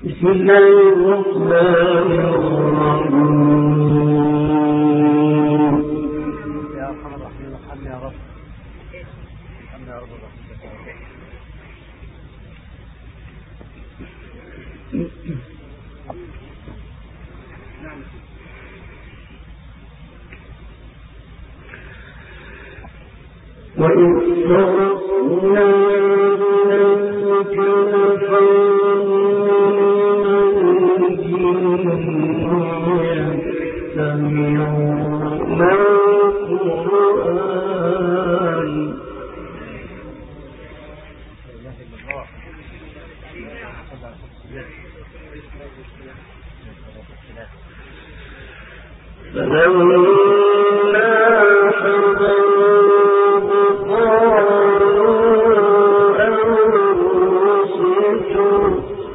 بسم الله الرحمن الرحيم. يا أرحم الراحمين ارحمني يا رب، ارحمني يا رب برحمتك يا رب. وإذ صرفنا إليك يستمعون القرآن فلما حضروه قالوا أنصتوا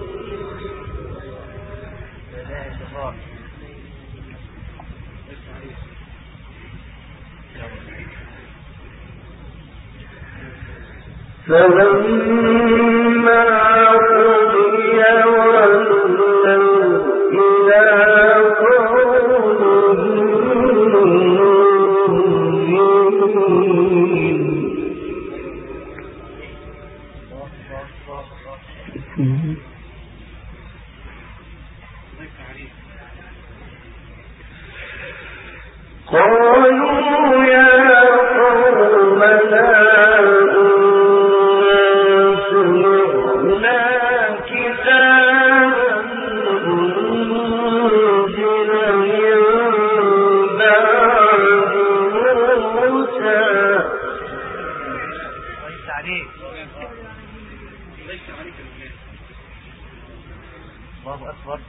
فلما قضي ولوا إلى قومهم قالوا يا قومنا سمعنا كتابا أنزل من بعد موسى الله أكبر.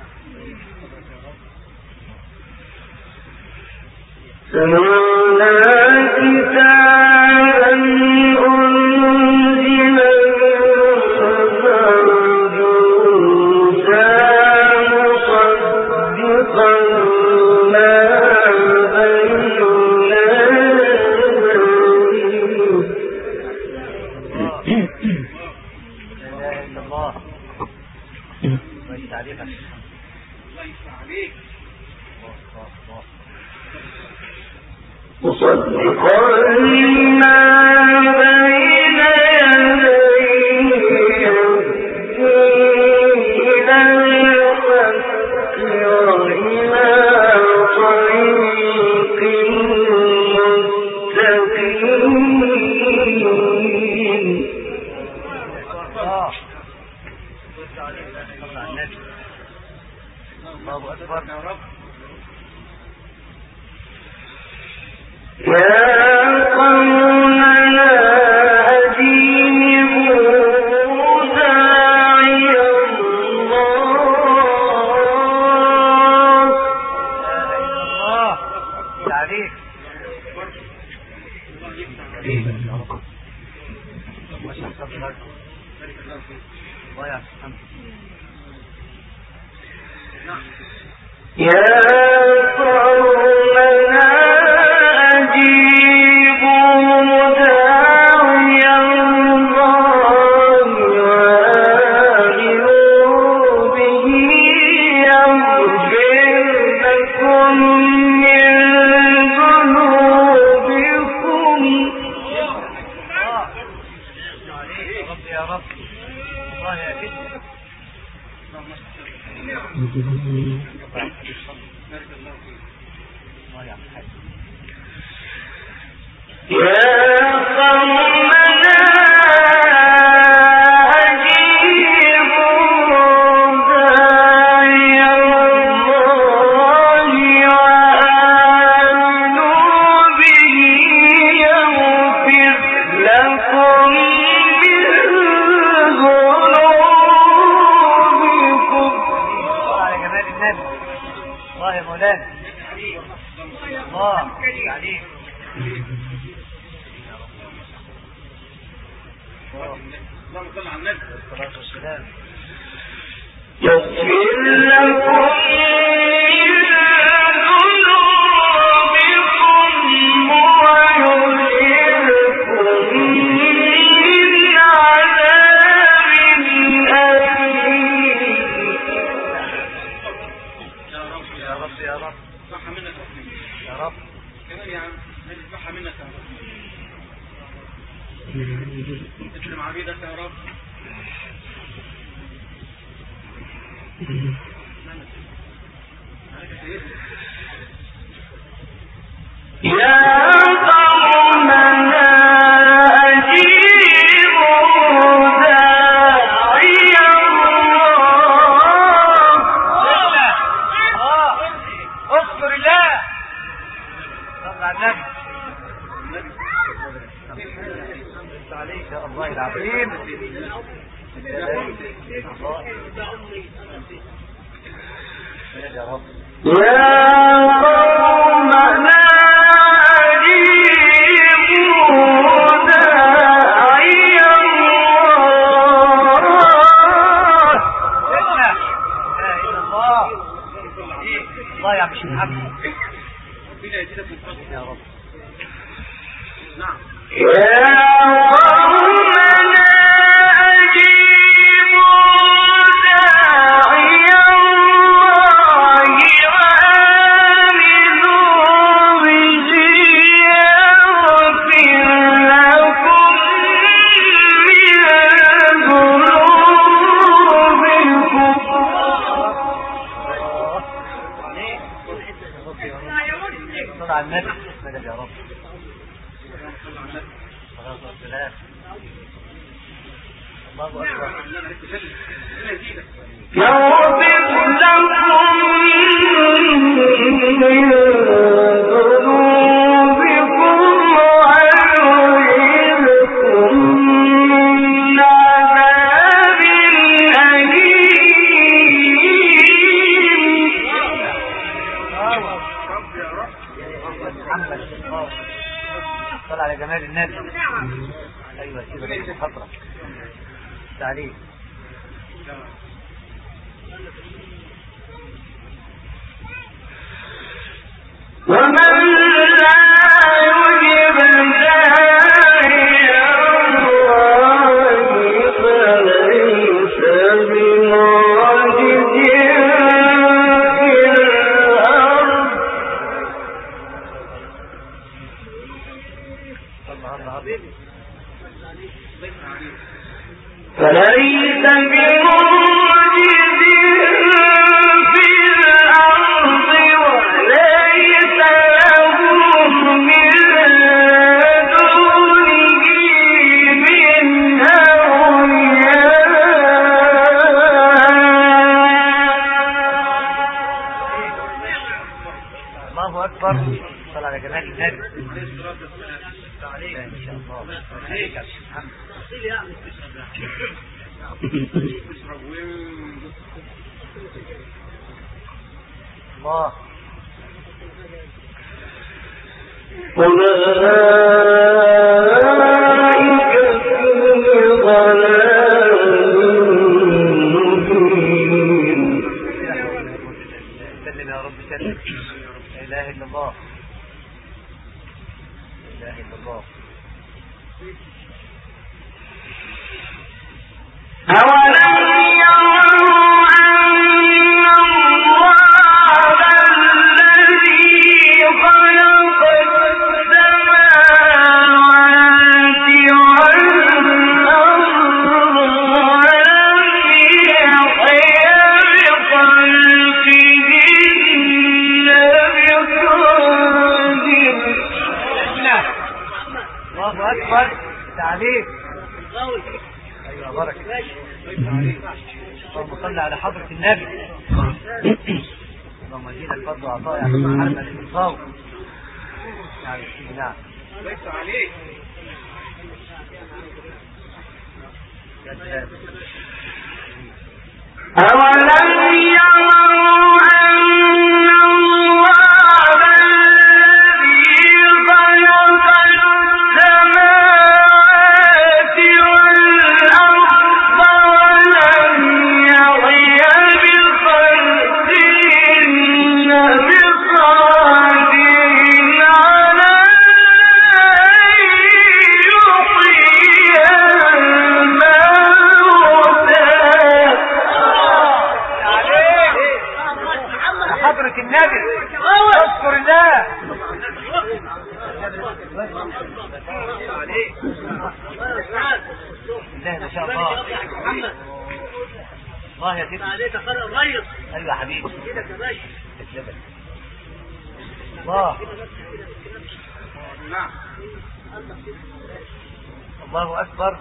سمعنا كتابا أنزل من موسى مصدقا ما بين مصدقا لما بين يديه إلى الحق وإلى طريق مستقيم. الله أكبر يا رب. يا قومنا أجيبوا داعي الله. تعريف يا قومنا أجيبوا داعي الله وآمنوا به يغفر لكم من ذنوبكم. يا رب الله يا رب. يا قومنا أجيبوا داعي الله وآمنوا به يغفر لكم من ذنوبكم. الله يا جمال النبي. الله يا مولانا. الله عليك. اللهم صل على النبي والصلاة والسلام. يغفر لكم من ذنوبكم ويجركم من عذاب أليم. يا رب. صح منك يا رب. كمان يا عم نذبحها منك يا رب. اسلم عبيدك يا رب. يا قومنا أجيبوا داعي الله. اذكر الله. صل على النبي. عليك يا الله العظيم. يا رب. يا قومنا أجيبوا داعي الله. لا اله الا الله. الله يا مش محمد. ربنا يزيدك من فضله يا رب. نعم. يا قومنا أجيبوا داعي الله وآمنوا به يغفر لكم من ذنوبكم. صل على النبي. مدد يا رب. صلاة والسلام. الله أكبر. يغفر لكم من ذنوبكم ويعيذكم من عذاب أليم. محمد. صل على جمال النبي. ايوه كده بس حضرتك تعليم. ومن لا يجب داعي الله فليس بمعجز في الأرض. فليس بمعجز في الأرض وليس له من دونه من أولياء. الله اكبر. صل على جمال النبي. عليك ان شاء الله. عليك يا محمد. الله. أولئك في ضلال مبين. سلم يا رب سلم. لا اله الا الله. لا اله الا الله. أولم يروا أن الله الذي خلق السماوات والأرض ولم يحيا بخلقهن بقادر. الله اكبر. تعليم. ايوه بركه. اللهم صل على حضرة النبي. اللهم زيدك فضل وعطاء يا محمد الصوت. نعم نعم. ليس عليك. يا سلام. أولم يروا أن الله الذي خلق السماوات والأرض ولم يحيا بخلقهن بقادر على أن يحيي الموتى. الله يا سيدي عليك فرق الريس. ايوه يا حبيبي ايدك يا باشا. تسلمك الله. نعم. الله اكبر.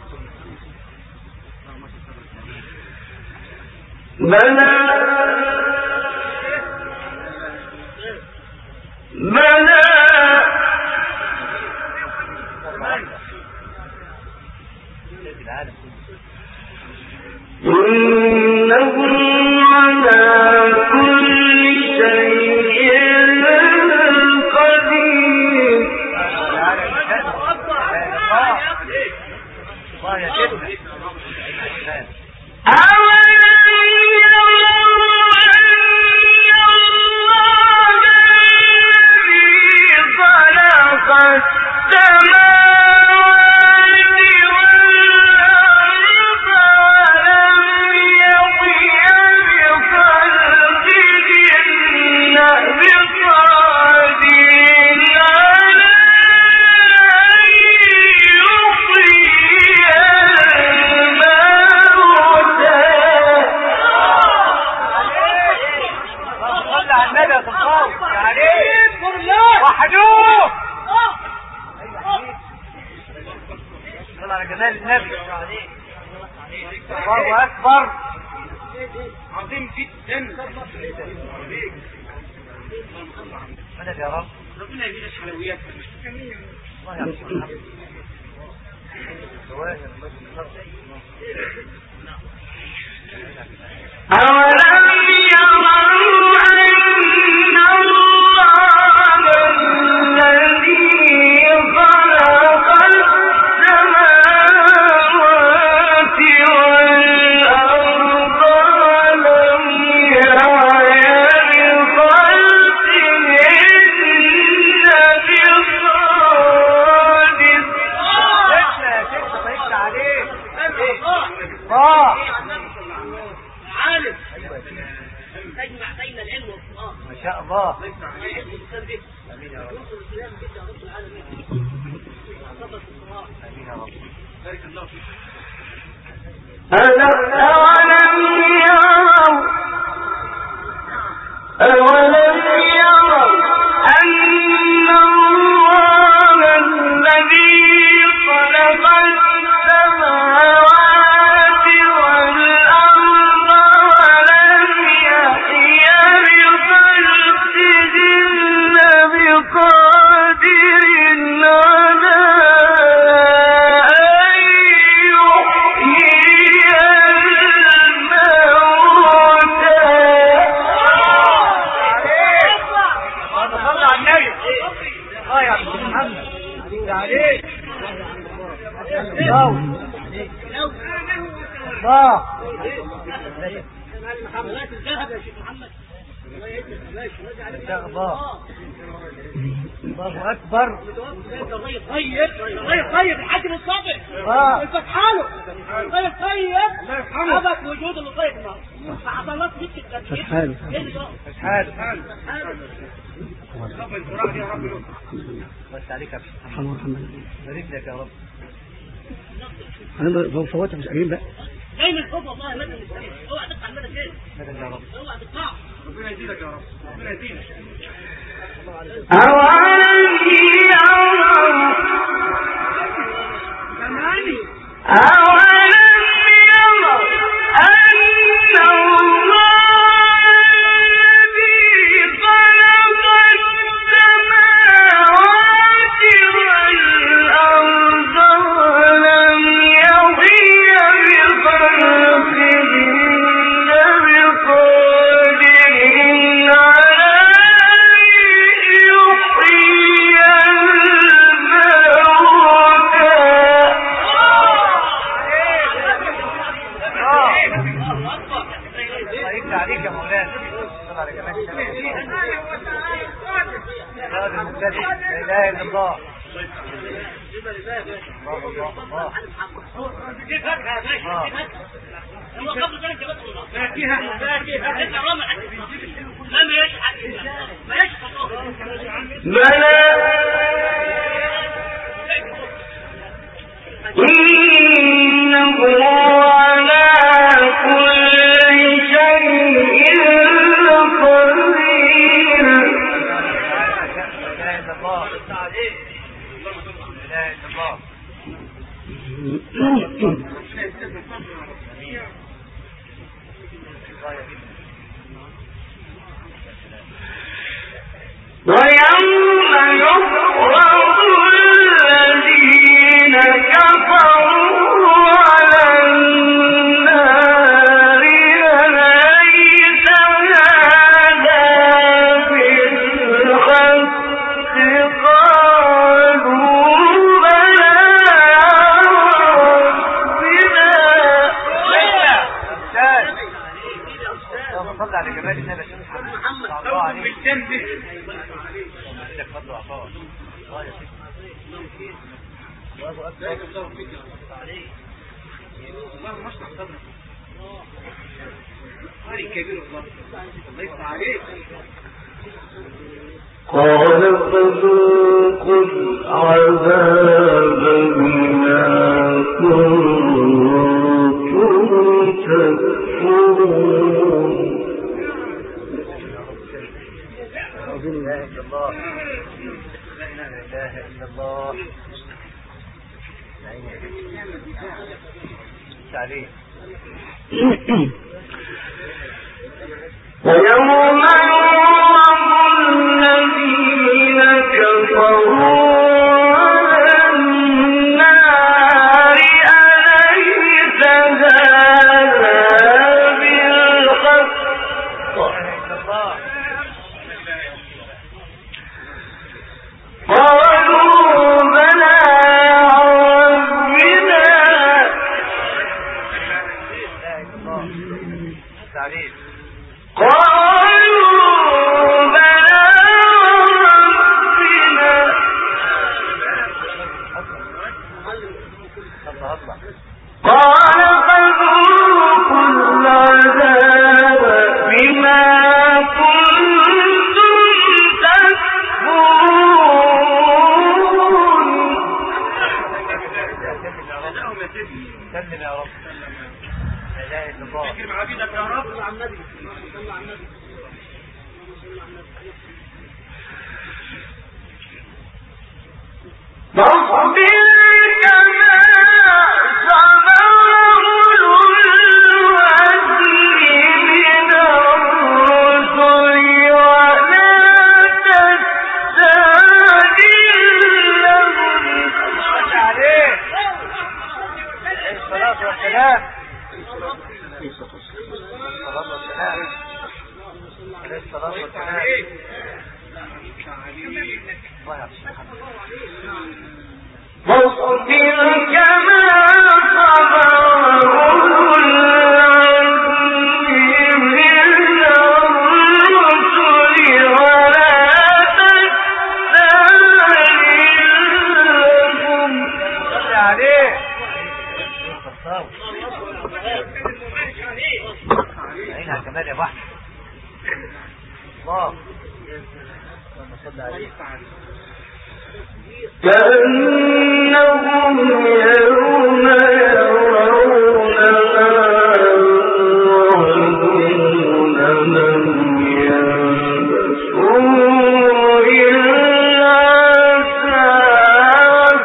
الله اكبر. عظيم جدا. مدد يا رب. ربنا يزيد الحلويات. الله يعطيك الله اكبر. الريس طيب الحاكم الصابر الفتحانه الريس طيب ابد وجود الطيب فحصلت بك التركيب فتحان رب القرآن يا رب. بس عليك يا محمد بارك لك يا رب. انا فوتها مش قايلين بقى جاي من فوق والله مدد السماء. اوعى تقطع المدد كده. مدد يا رب. اوعى تقطع. ربنا يزيدك يا رب. ربنا يزيدك. إنه على كل ويوم يعرض الذين كفروا على النار أليس هذا بالحق قالوا بلى ربنا صلى على جمال النبي محمد صلى بالجنة الله ما اشرح صدرك هذه كبير الله الله يفتح عليك قال فذوقوا العذاب بما كنتم تكفرون لا إله إلا الله لا إله إلا الله تعليم ويوم يعرض الذين كفروا على النار أليس هذا بالحق قالوا بلى تعليم قالوا بلى ربنا قال فذوقوا العذاب بما كنتم تكفرون سلم يا رب لا إله إلا الله اكرم عبيدك يا رب صلى على النبي صلى على النبي فاصبر كما صبر أولو العزم من الرسل ولا تستعجل لهم عليه الصلاة والسلام الصلاة والسلام فاصبر كما صبر أولو العزم من الرسل ولا تستعجل لهم صلي عليه عينها كمان يا بحر الله اللهم صل عليه كأنهم يوم يرون ما يوعدون لم يلبثوا إلا ساعة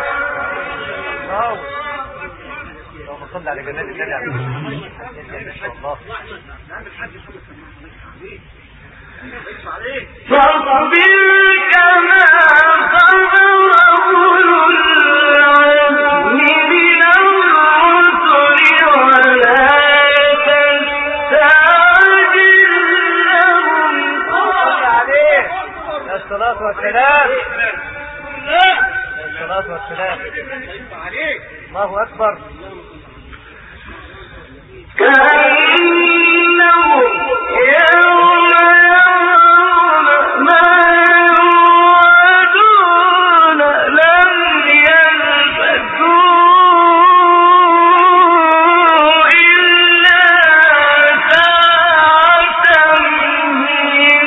اللهم صل على جمال النبي ما شاء الله فاصبر كما صبر أولو العزم من الرسل ولا تستعجل لهم صل عليه الصلاة والسلام الصلاة والسلام الله أكبر كأنهم يوم يرون ما يوعدون لم يلبثوا إلا ساعة من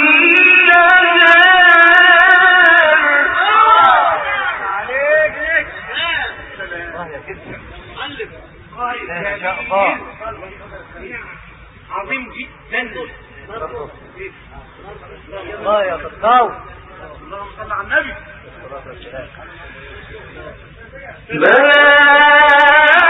الله يا كده ما شاء الله عظيم جدا الله يا خطاو اللهم صل على النبي بلى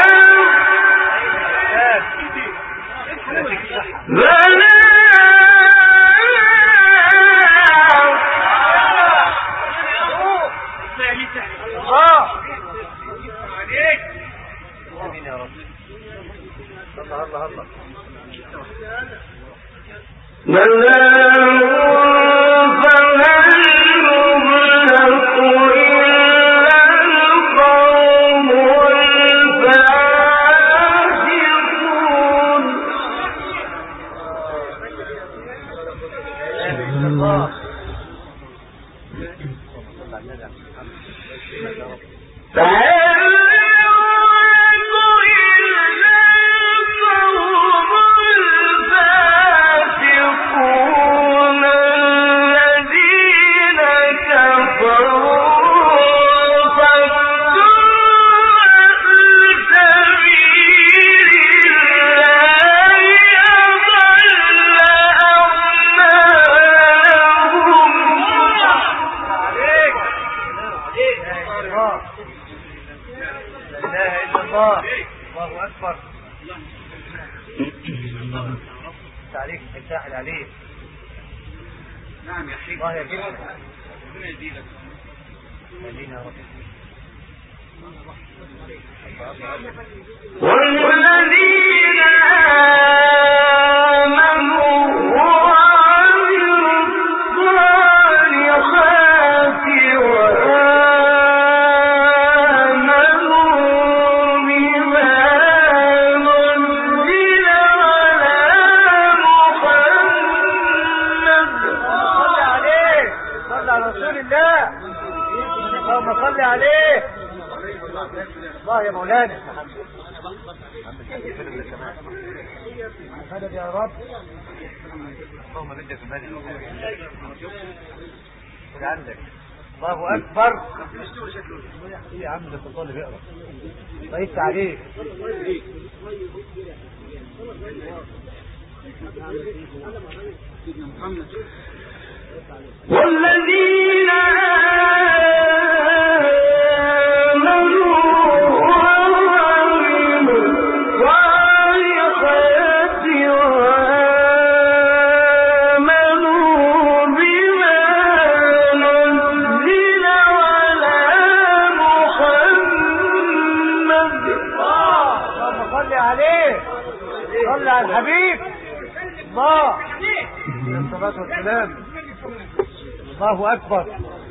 الله أكبر.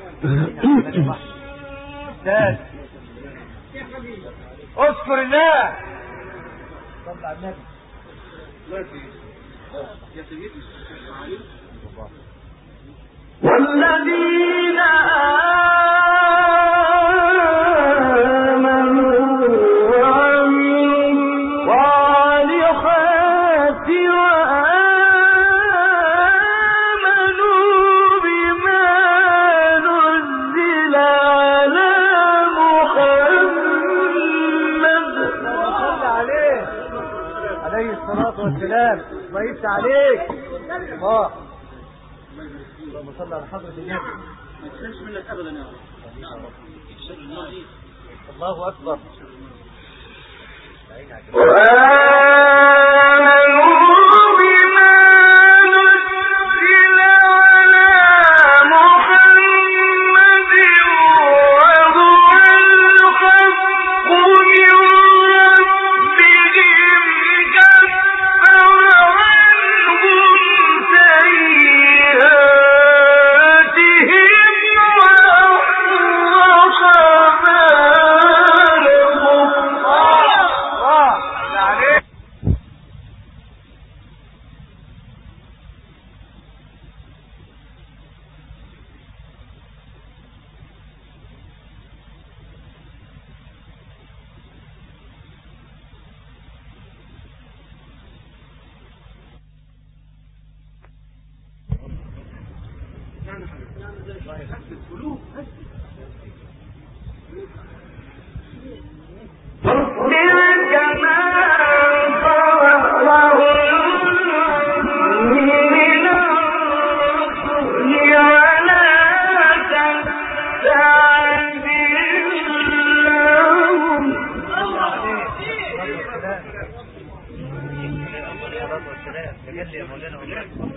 اذكر الله. صل على النبي. والذين والسلام ضيفت عليك الله. اللهم صل على حضرة النبي. ما تسلمش منك ابدا يا رب. الله اكبر.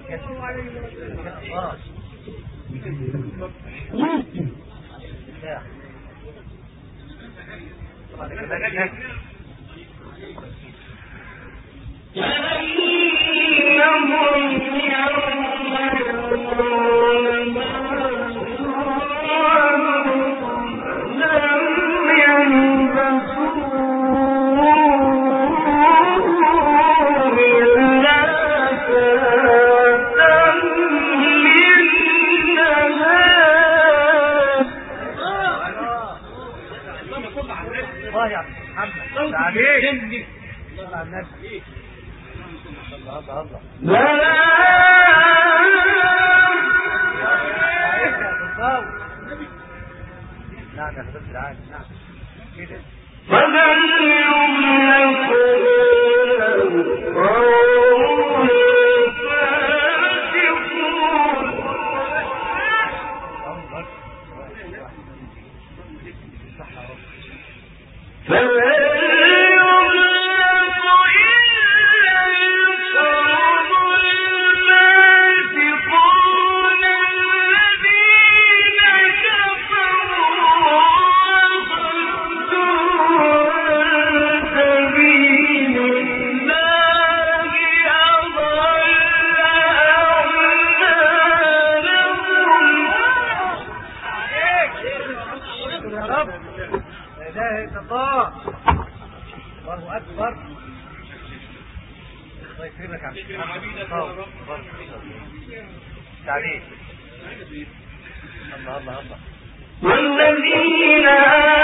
والذين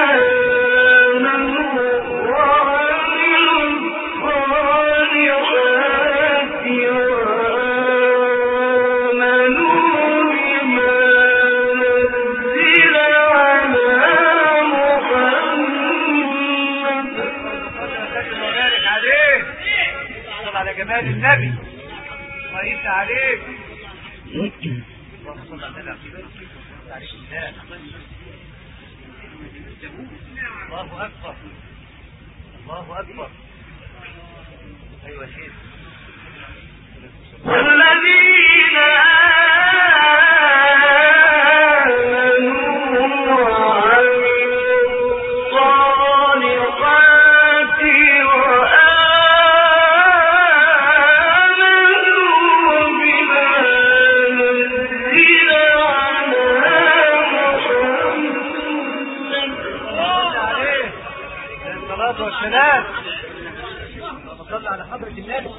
آمنوا وعملوا الصالحات وآمنوا بما نزل على محمد. على جمال النبي صليت عليك. اللهم صل على النبي. الله أكبر الله أكبر. أيوة شيخ. والذين آمنوا وعملوا الصالحات وآمنوا بما نزل على الصلاة والسلام. اللهم صل على حضرة النبي.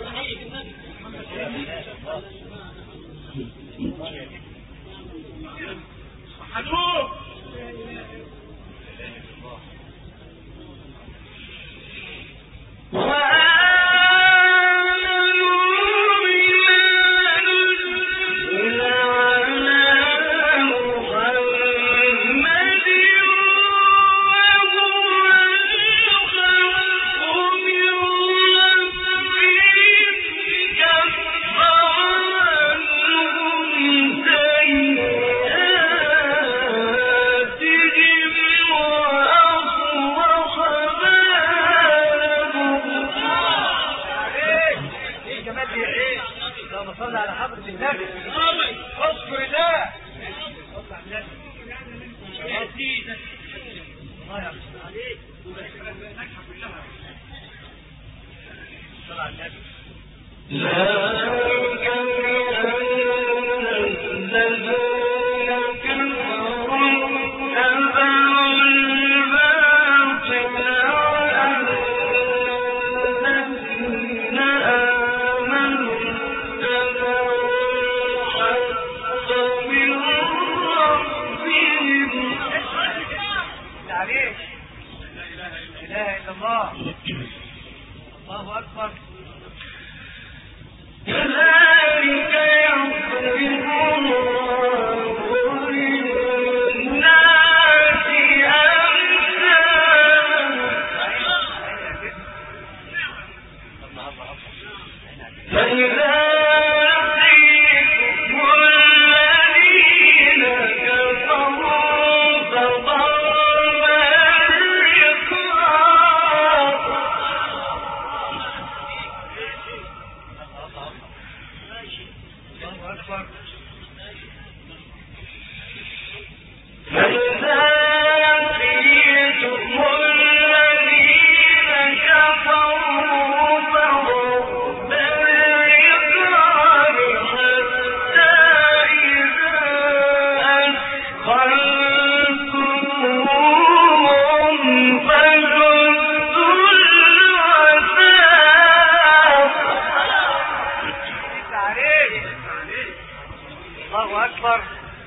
الله أكبر.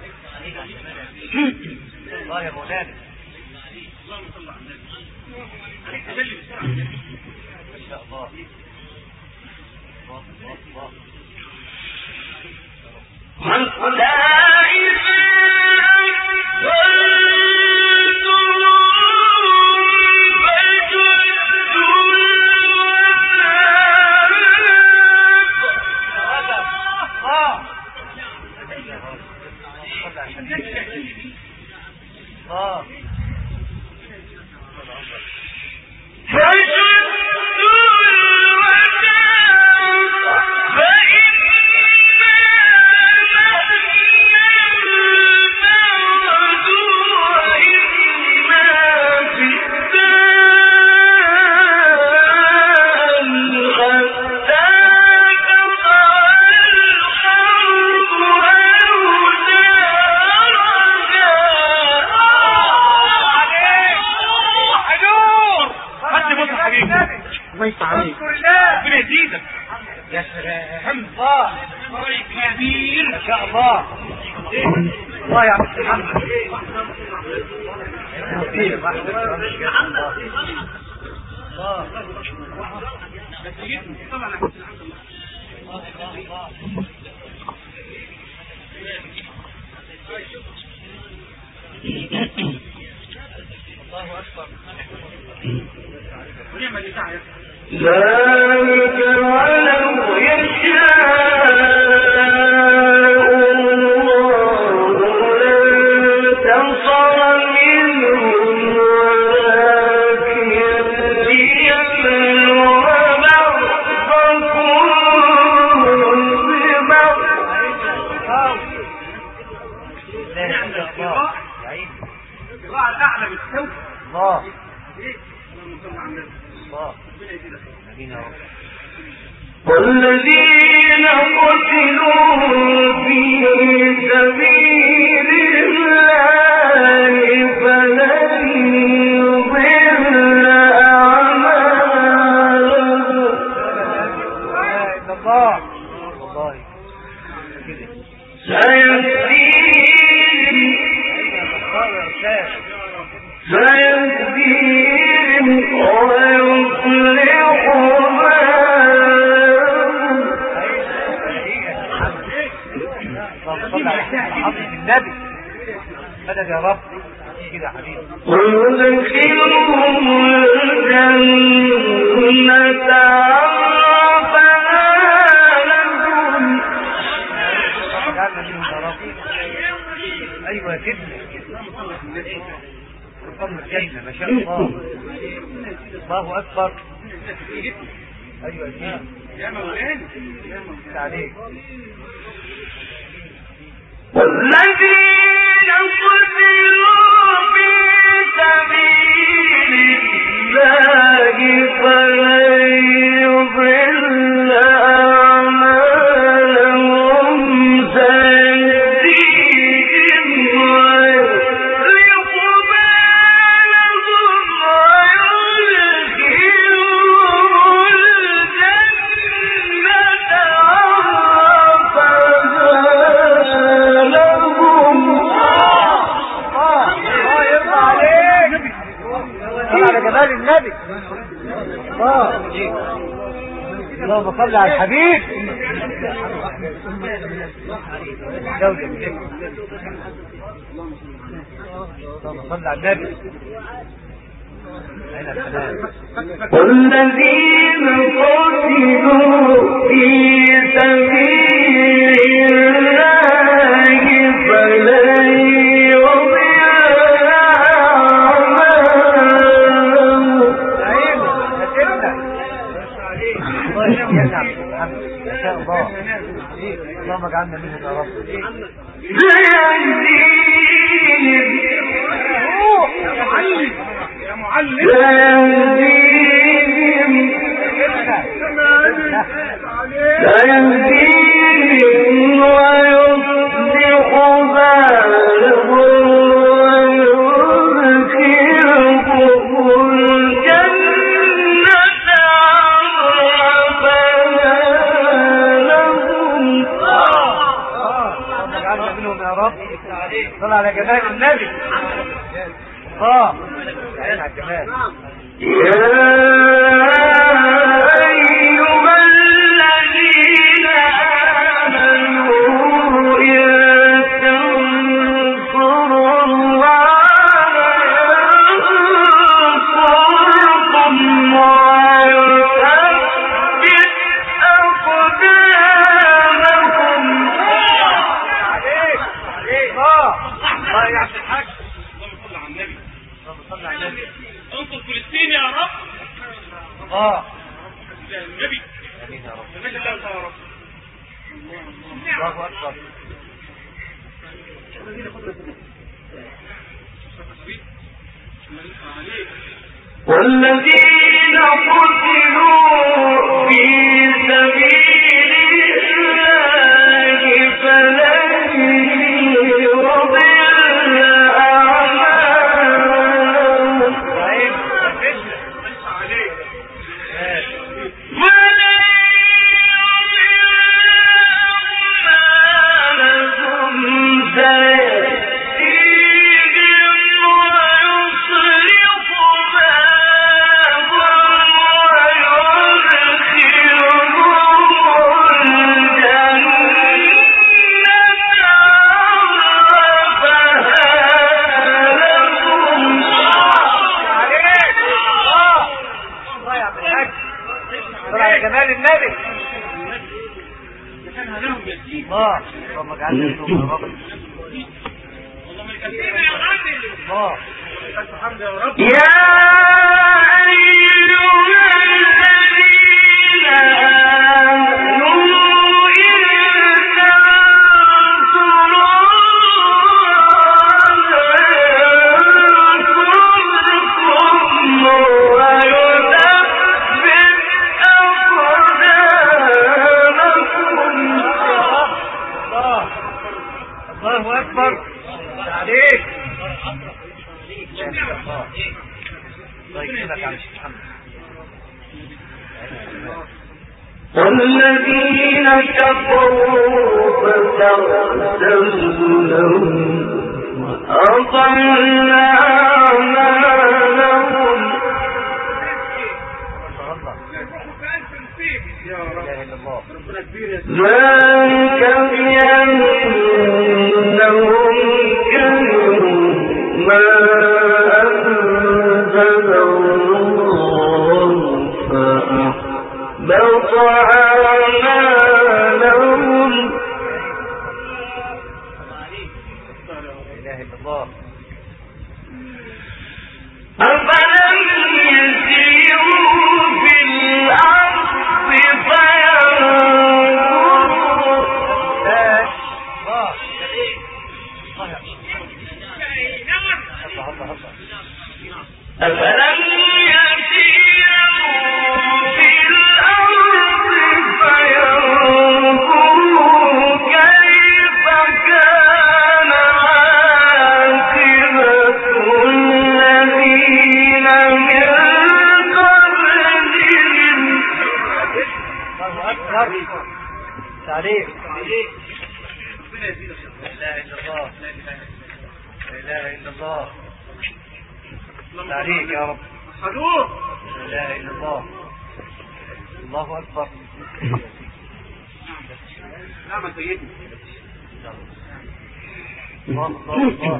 الله يا مولانا. ما شاء الله. الله يا عبد محمد. الله أكبر. ذلك ولو يشاء والذين قتلوا في سبيل الله فلن يضل أعمالهم سيهديهم ويصلح النبي مدد يا رب كده يا حبيبي. ويدخلهم الجنة ايوه كده رقم الجنة ما شاء الله. الله اكبر. ايوه كده يا مولانا عليك. والذين قتلوا في سبيل الله فلن يضل أعمالهم سيهديهم ويصلح بالهم ويدخلهم الجنة جمال النبي. اللهم صل على الحبيب. اللهم صل على النبي. والذين قتلوا في سبيل الله فلن اللهم اجعلنا منهم يا رب. يا معلم سيهديهم ويصلح بالهم ويدخلهم الجنة عرفها لهم. اجعلنا منهم يا رب. صل على جمال النبي. الله على الجمال. يا أيها الذين آمنوا إن تنصروا الله ينصركم ويثبت أقدامكم. الله يعطي الحق. صلى على النبي. صلى على النبي. انصر فلسطين يا رب. الله النبي امين يا رب. ما شاء الله يا رب. الله اكبر. والذين قتلوا في سبيل الله فلن يضل أعمالهم جمال النبي. الله اللهم اجعلنا منهم يا رب. الله الحمد يا رب. يا أيها الذين آمنوا إن تنصروا الله اكبر. عليك. الله يكرمك يا شيخ محمد. والذين كفروا فتعتزلوا لهم وأضل أعمالهم. ذلك بأنهم كرهوا ما أنزل الله فأحبط أعمالهم. لا اله الا الله. أفلم يسيروا في الأرض أفلم يسيروا في الأرض فينظروا كيف كان عاقبة الذين من قبلهم. الله اكبر. تعليق. لا اله الا الله. لا اله الا الله. تعليق يا رب. لا اله الا الله. الله اكبر. نعم سيدي. الله الله.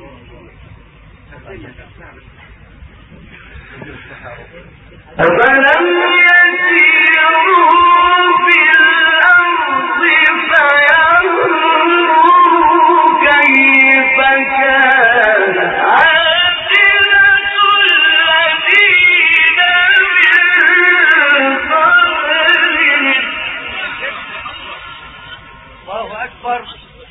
أفلم يسيروا في الأرض فينظروا كيف كان عاقبة الذين من قبلهم. الله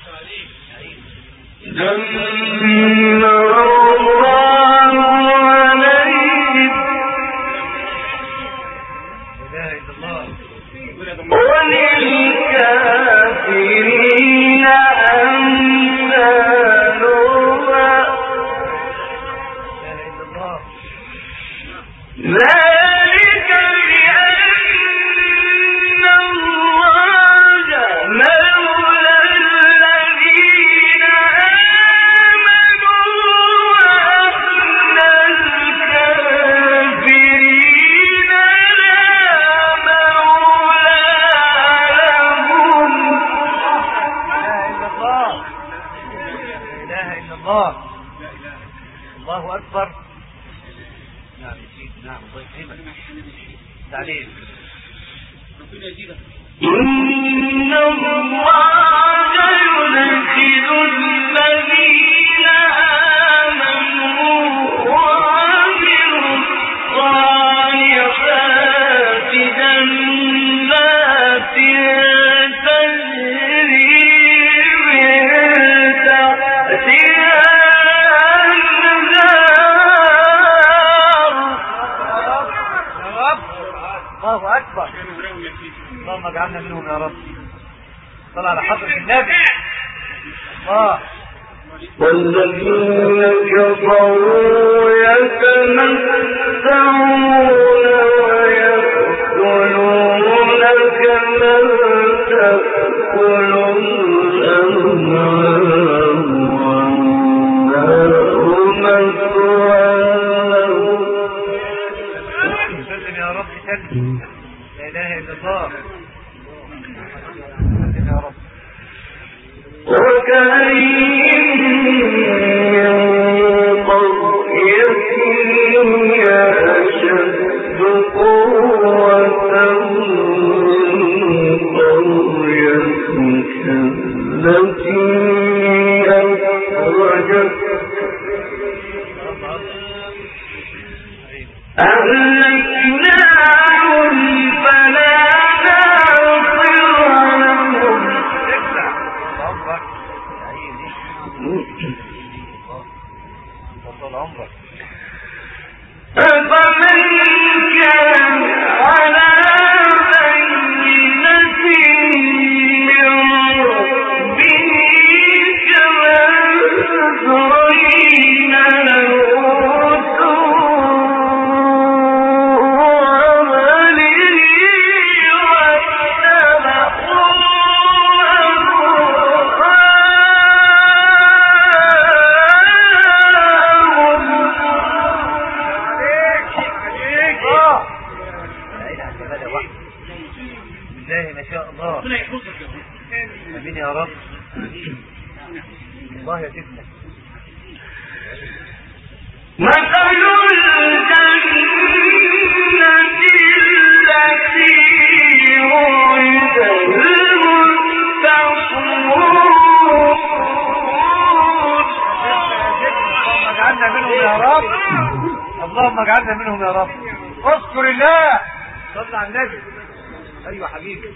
اللهم اجعلنا منهم يا رب. اذكر الله، صل على النبي. ايوه حبيبي.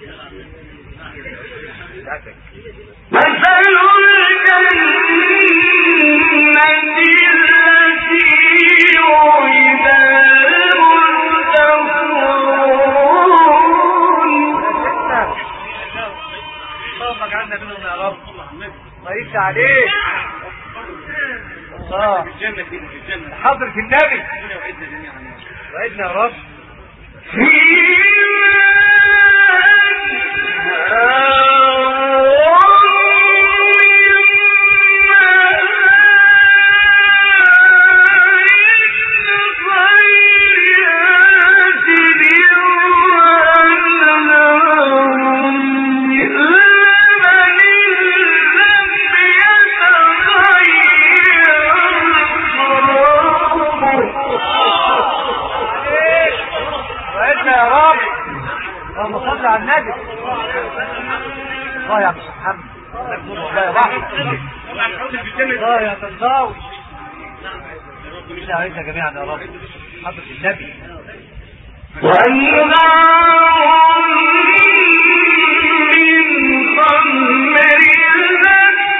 مثل الجنة التي وعد المتقون. اللهم اجعلنا منهم يا رب. الله يفتح عليك. الله في الجنة حضرة النبي وعدنا يا رب. على النبي. الله يا محمد، الله يا بحر، الله يا تنزاوي. بالله عليك يا جميعا يا رب، حضرة النبي. وأنهار من خمر لذة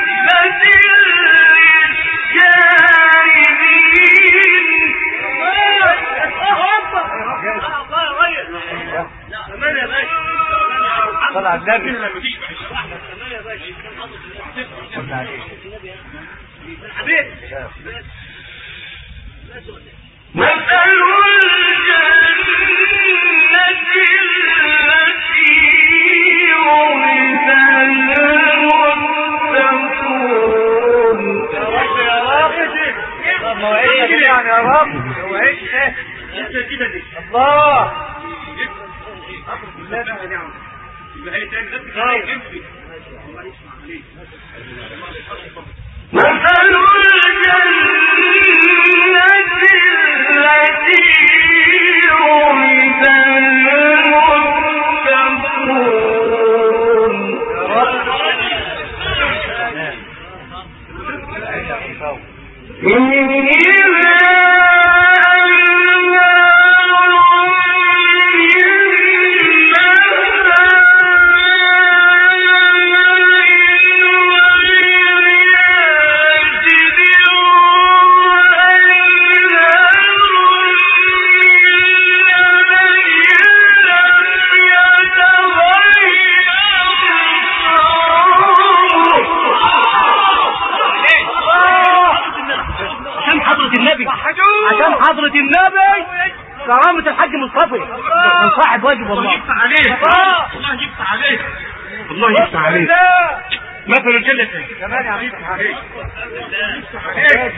واجب والله. يفتح عليه الله يفتح عليه الله يفتح عليه مثل الجنة كمان يا عم يفتح عليه يفتح عليه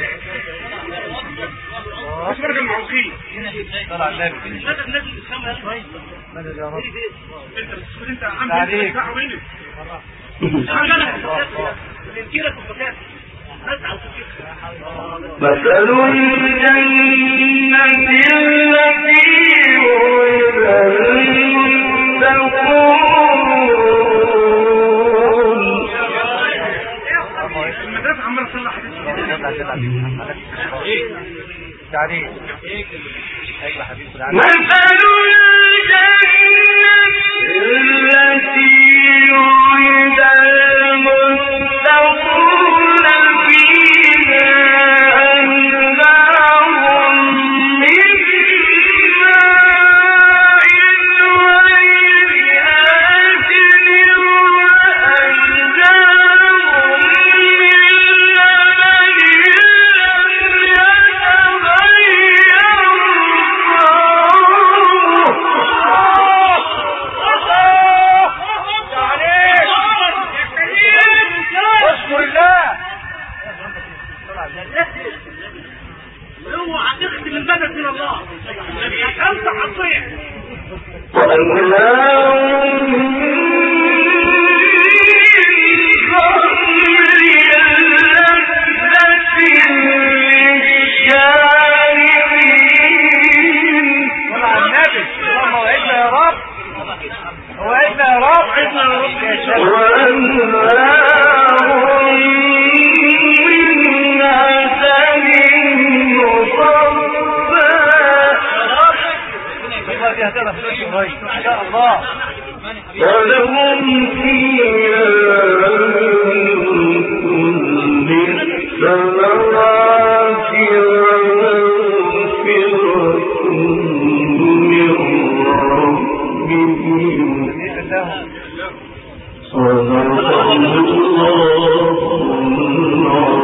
مش مرجع المعوقين طلع النبي ماذا النبي الإسلام يا شوية ماذا يا رب انت عم عليك مثل الجنة التي وعد المدرسة عمالة تصلح تعريف ايوه حبيبي مثل الجنة التي وعد المتقون فيها أنهار من ماء غير آسن وأنهار ولهم فيها من كل الثمرات ومغفرة من ربهم صدق الله